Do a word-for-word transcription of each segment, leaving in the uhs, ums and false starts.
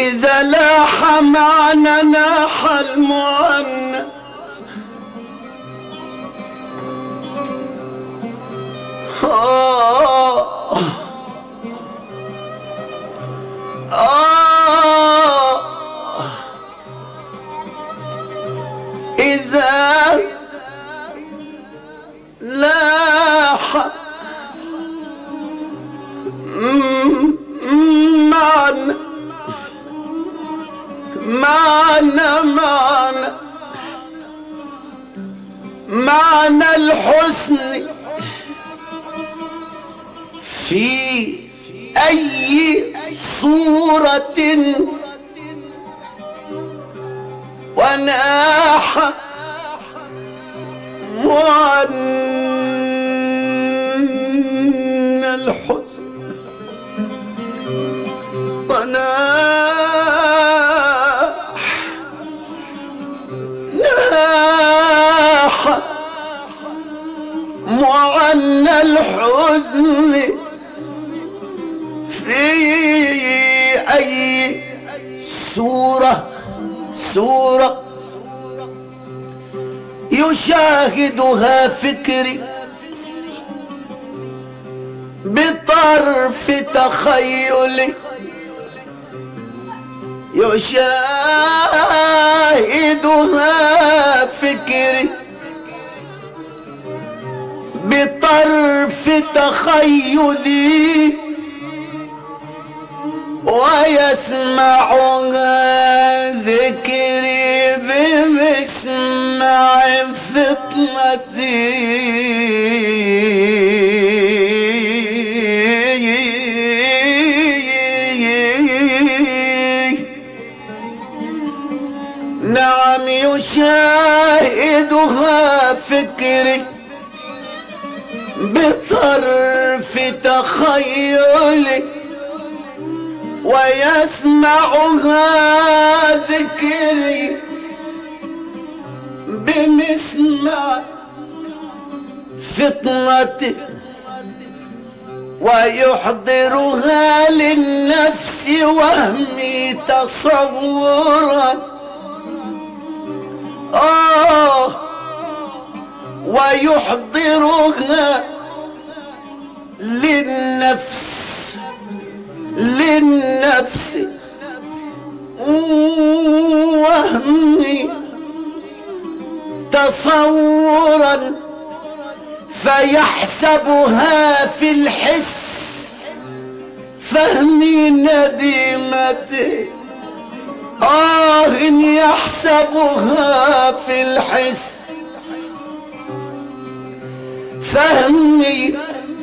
إذا لاح معنا ناح المعنى آه آه إذا لاح معنا معنا معنا معنى الحسن في أي صورة وناح معنى الحسن وناح ناح معنى الحزن في أي صورة صورة يشاهدها فكري بطرف تخيلي يشاهدها فكري بطرف تخيلي ويسمعها ذكري بمسمع فطنتي نعم يشاهدها فكري بطرف تخيلي ويسمعها ذكري بمسمع فطنتي ويحضرها للنفس وهمي تصورا آه ويحضرها للنفس للنفس وهمي تصورا فيحسبها في الحس فهمي نديمتي آه يحسبها في الحس فهمي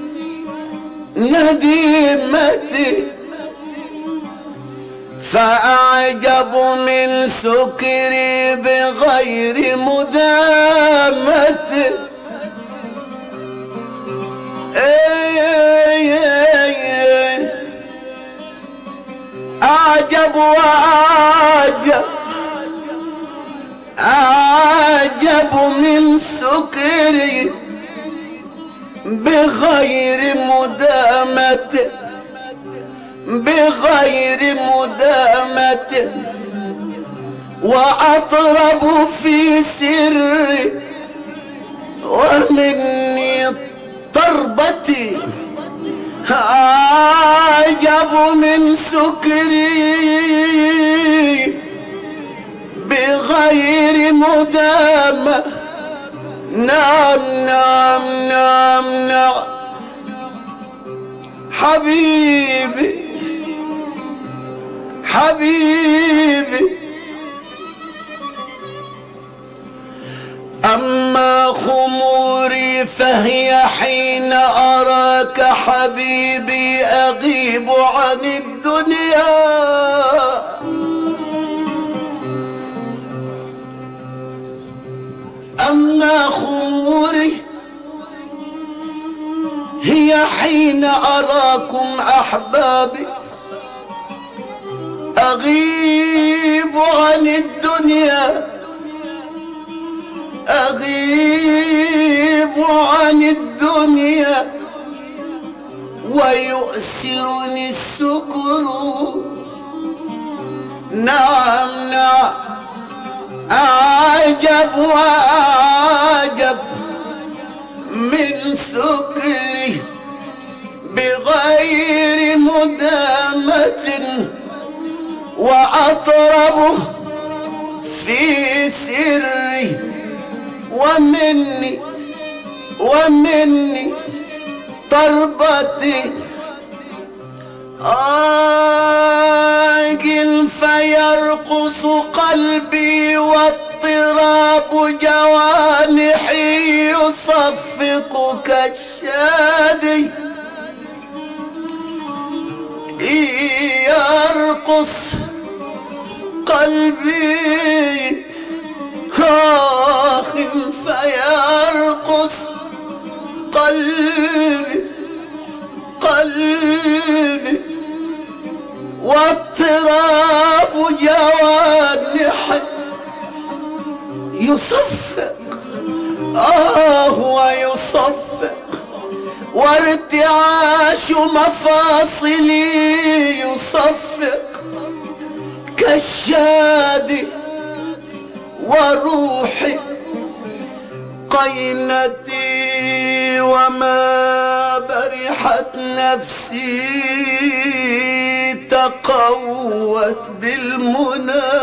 نديمتي فأعجب من سكري بغير مدامته أعجب وأعجب أعجب من سكري بغير مدامته بغير مدامته وأطرب في سري ومني طربتي أعجب من سكري بغير مدامة نعم نعم نعم نعم حبيبي حبيبي أما خموري فهي حين أراك حبيبي أغيب عن الدنيا أما خموري هي حين أراكم أحبابي أغيب عن الدنيا أغيب عن الدنيا ويؤسرني السكر نعم نعم أعجب وأعجب من سكري بغير مدامة، وأطربه في سري، ومني ومني طربتي آجل فيرقص قلبي، واضطراب جوانحي يصفق كالشادي. يرقص قلبي آخ فيرقص قلبي قلبي، واضطراب جوانحي يصفق آه ويصفق، وارتعاش مفاصلي يصفق كالشادي، وروحي قينتي وما برحت نفسي تقوت بالمنى.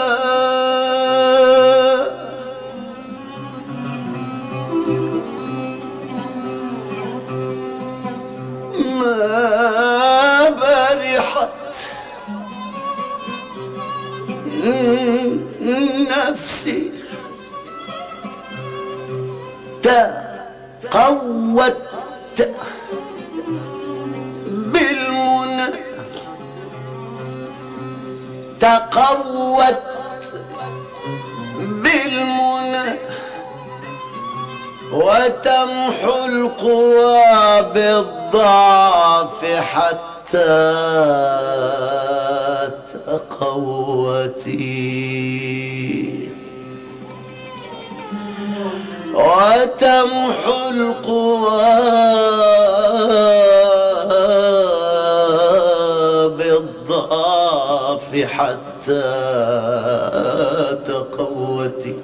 ما برحت نفسي تقوت بالمنى، تقوت بالمنى، وتمحو القوى بالضعف حتى تقوتي، وتمحو القوى بالضعف حتى تقوتي.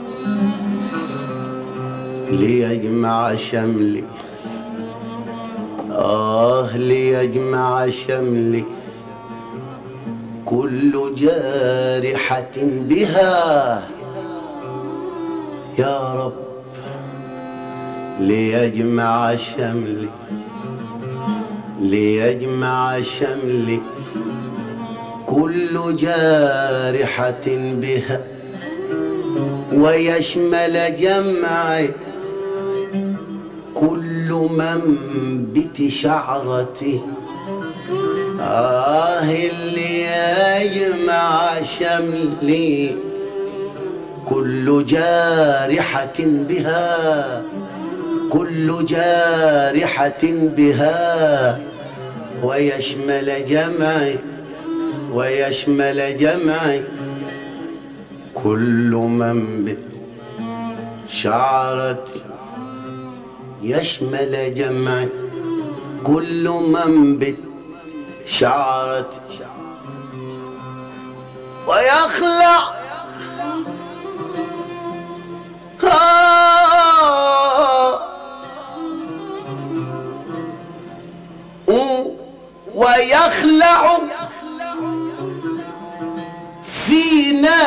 ليجمع شملي آه ليجمع شملي كل جارحة بها يا رب. ليجمع شملي ليجمع شملي كل جارحة بها، ويشمل جمعي كل منبت شعرتي. آه اللي يجمع شملي كل جارحة بها، كل جارحة بها، ويشمل جمعي ويشمل جمعي كل منبت شعرتي. يشمل جمعي كل منبت شعرتي، ويخلع ويخلع فينا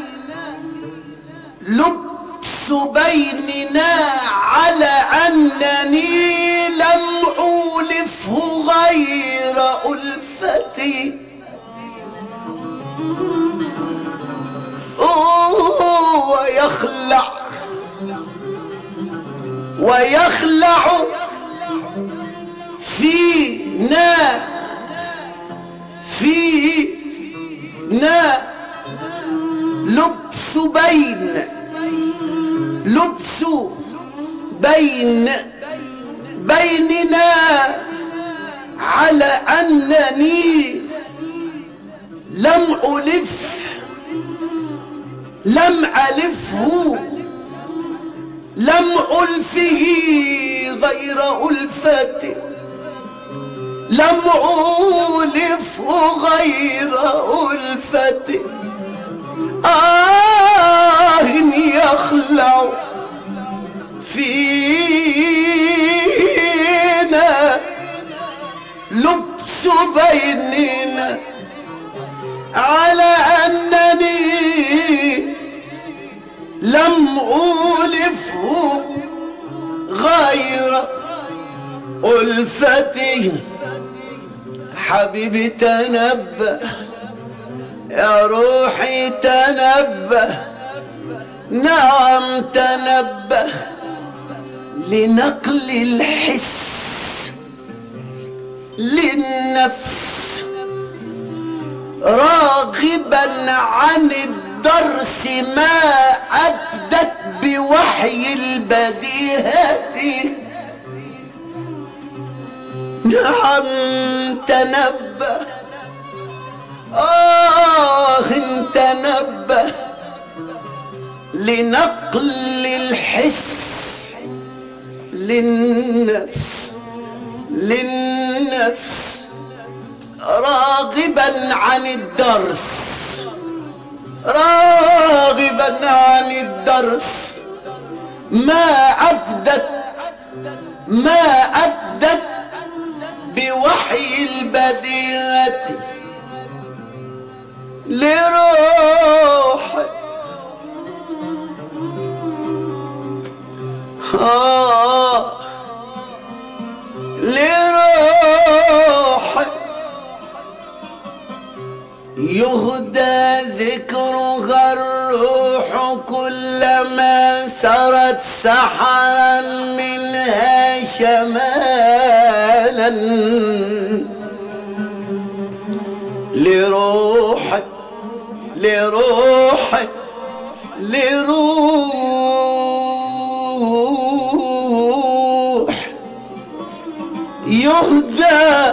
لبس بيننا، على أنني لم أولفه غير ألفتي. ويخلع ويخلع فينا فينا لبس بين لبس بين بيننا، على أنني لم ألف لم ألفه لم ألفه غير ألفتي، لم أولفه غير ألفتي. آه يخلع فينا لبس بيننا على أنني لم أولفه غير ألفتي. حبيبي تنبه يا روحي تنبه، نعم تنبه لنقل الحس للنفس، راغبا عن الدرس ما أبدت بوحي البديهة. نعم تنبه آه تنبه لنقل الحس للنفس للنفس، راغبا عن الدرس راغبا عن الدرس ما أفدت ما أفدت بوحي البديهة لروحي. آه لروحي يهدى ذكرها الروح كلما سرت سحرا منها شمالا لروحي لروحي لروح يهدى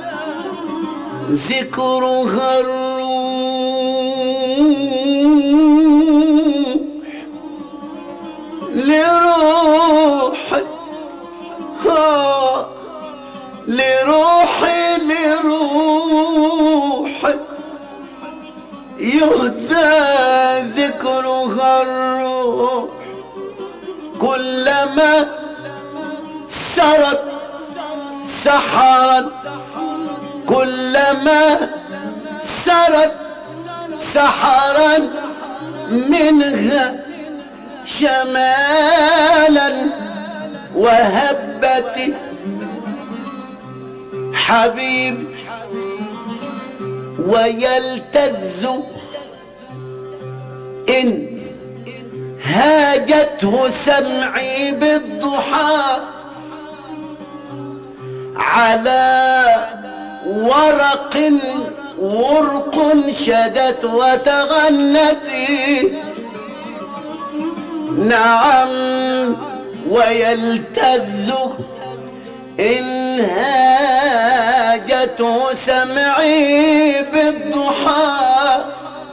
ذكرها الروح لروحي لروحي لروحي يهدى ذكرها الروح كلما سرت سحرا كلما سرت سحرا منها شمالا وهبت. حبيبي ويلتز إن هاجته سمعي بالضحى على ورق ورق شدت وتغنت. نعم ويلتز إن هاجته سمعي بالضحى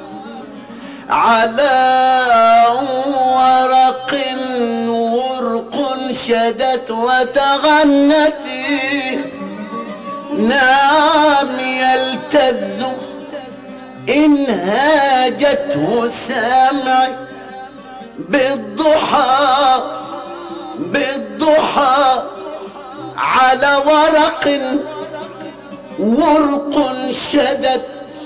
على ورق ورق شدت وتغنت. نعم يلتز إن هاجته سمعي بالضحى بالضحى على ورق ورق شدت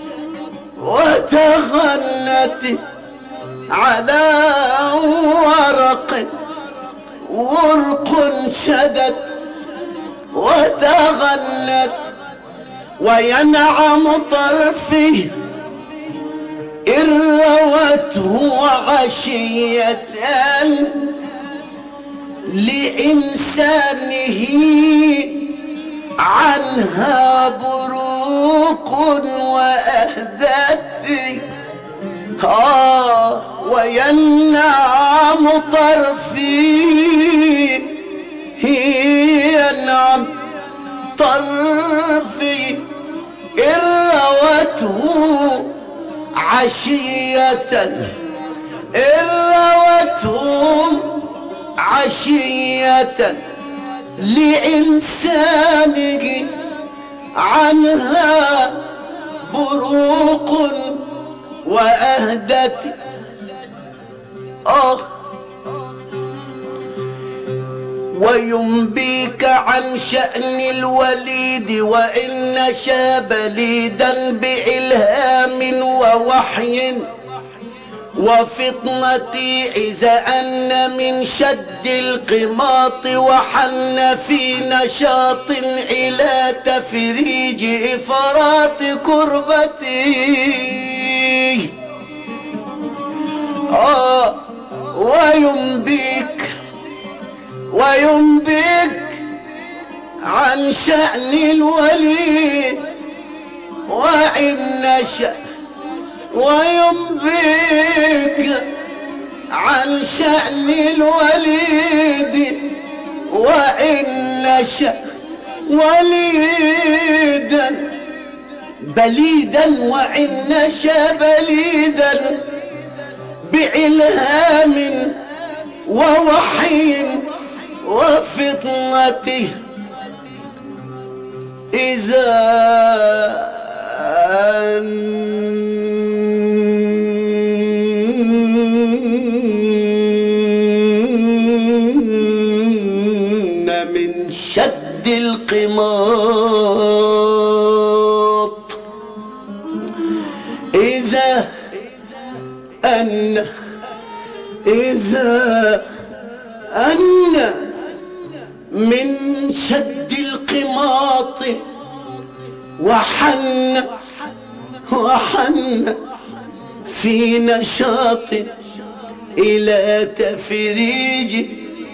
وتغنت على ورق ورق شدت وتغنت. وينعم طرفي إن روته عشية لإنسانه عنها بروق وأهدت. آه وينعم طرفي ينعم طرفي إن روته عشية إن روته عشية لإنسانه عنها بروق وأهدت آه وينبيك عن شأن الوليد وإن شاب بليدا بإلهام ووحي وفطنتي إذا أن من شد القماط وحن في نشاط إلى تفريج إفراط كربتي آه وينبيك وينبيك عن شأن الولي وإن نشأ وينبيك عن شأن الوليد وإن نشأ وليدا بليدا وإن نشأ بليدا بإلهام ووحي وفطنته إذا أن من شد القماط إذا أن إذا أن من شد القماط وحن وحن في نشاط إلى تفريج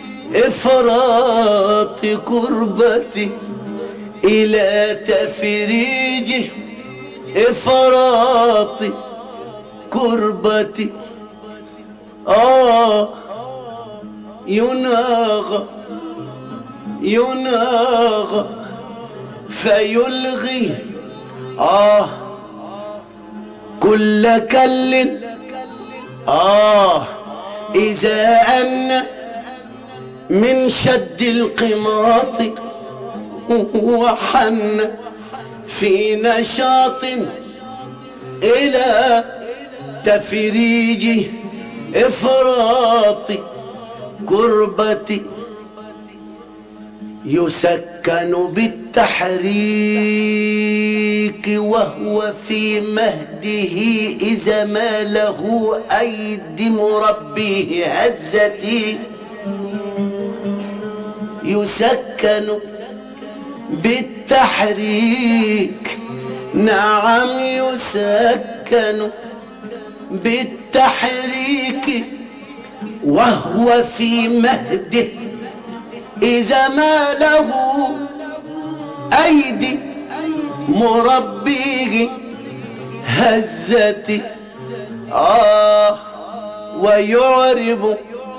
إفراط كربتي إلى تفريج إفراط كربتي آه يناغ يناغ فيلغي آه كل كل آه إذا أن من شد القماط وحن في نشاط إلى تفريج إفراط كربتي يسكن بالتحريك وهو في مهده إذا ما له أيدي مربيه هزتي يسكن بالتحريك نعم يسكن بالتحريك وهو في مهده إذا ما له أيدي مربيه هزتي آه ويعرب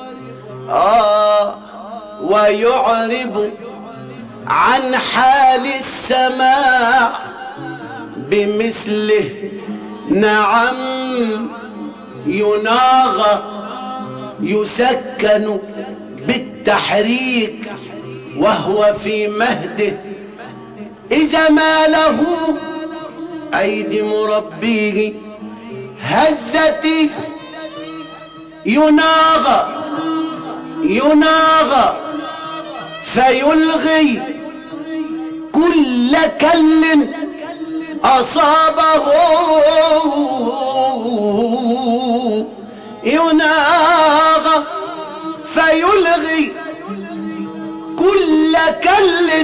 آه ويعرب عن حال السماع بمثله نعم يناغ يسكن بالتحريك وهو في مهده إذا ما له أيدي مربيه هزتي يناغ يناغ فيلغي كل كل أصابه يناغ فيلغي كل كل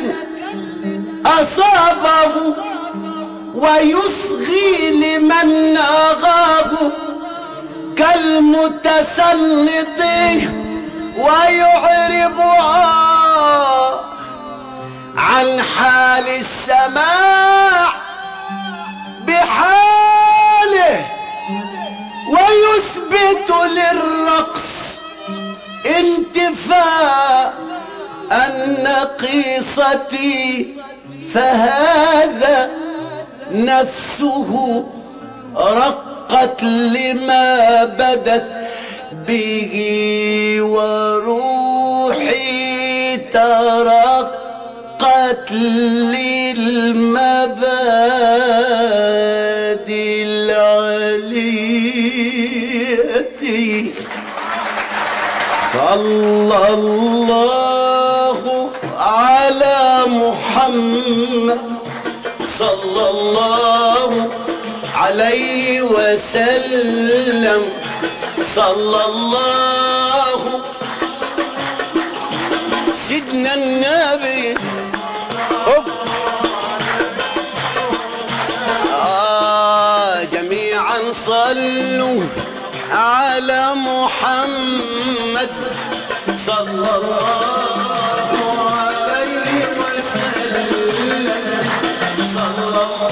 أصابه ويصغي لمن ناغاه كالمتسلط ويعرب عن حال السماع بحاله ويثبت للرقص انتفاء النقيصة فهذا نفسه رقت لما بدت به وروحي ترقت للمبادئ العلي الله الله على محمد صلى الله عليه وسلم صلى الله سيدنا النبي آه جميعا صلوا على محمد صلى الله عليه وسلم صلى الله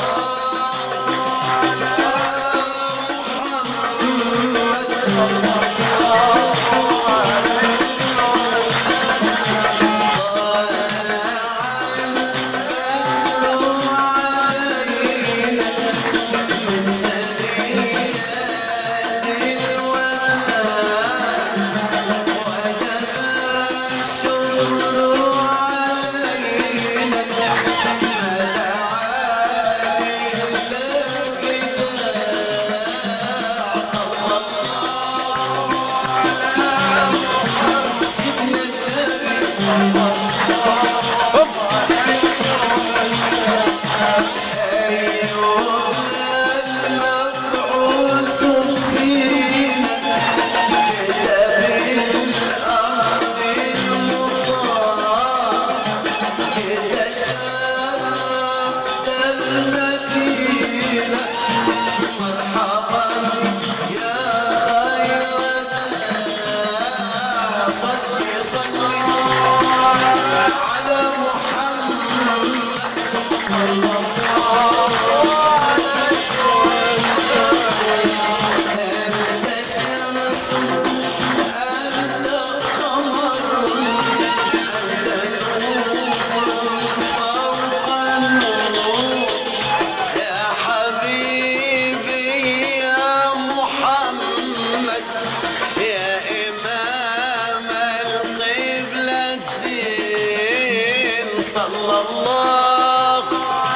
صلى الله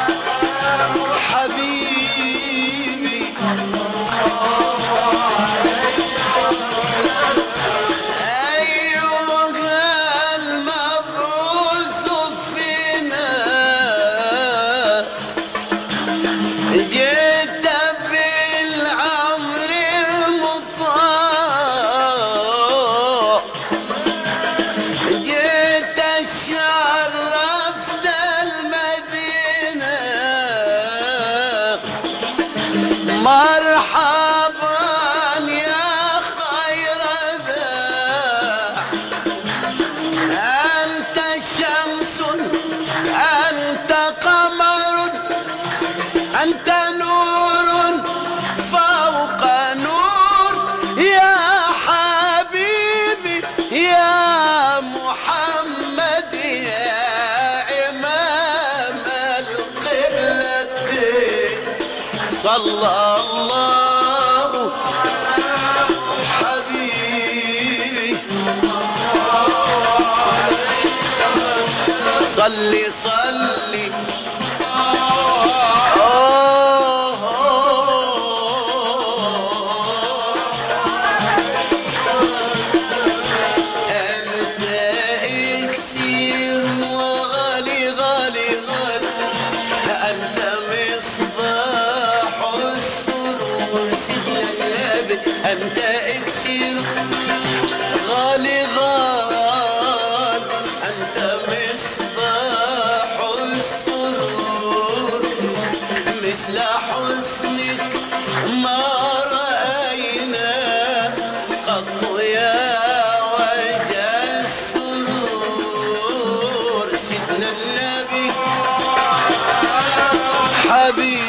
حبيبي أيها المبعوث فينا جئت بالأمر المطاع جئت شرفت المدينة مرحبا يا خير ذا أنت شمس أنت قمر أنت نور فوق نور يا حبيبي يا محمد يا إمام القبلتين صلى الله حبيبي صلي صلي أنت إكسير غالي غال أنت مصباح السرور مثل حسنك ما رأينا قط يا وجه السرور سيدنا النبي حبيبي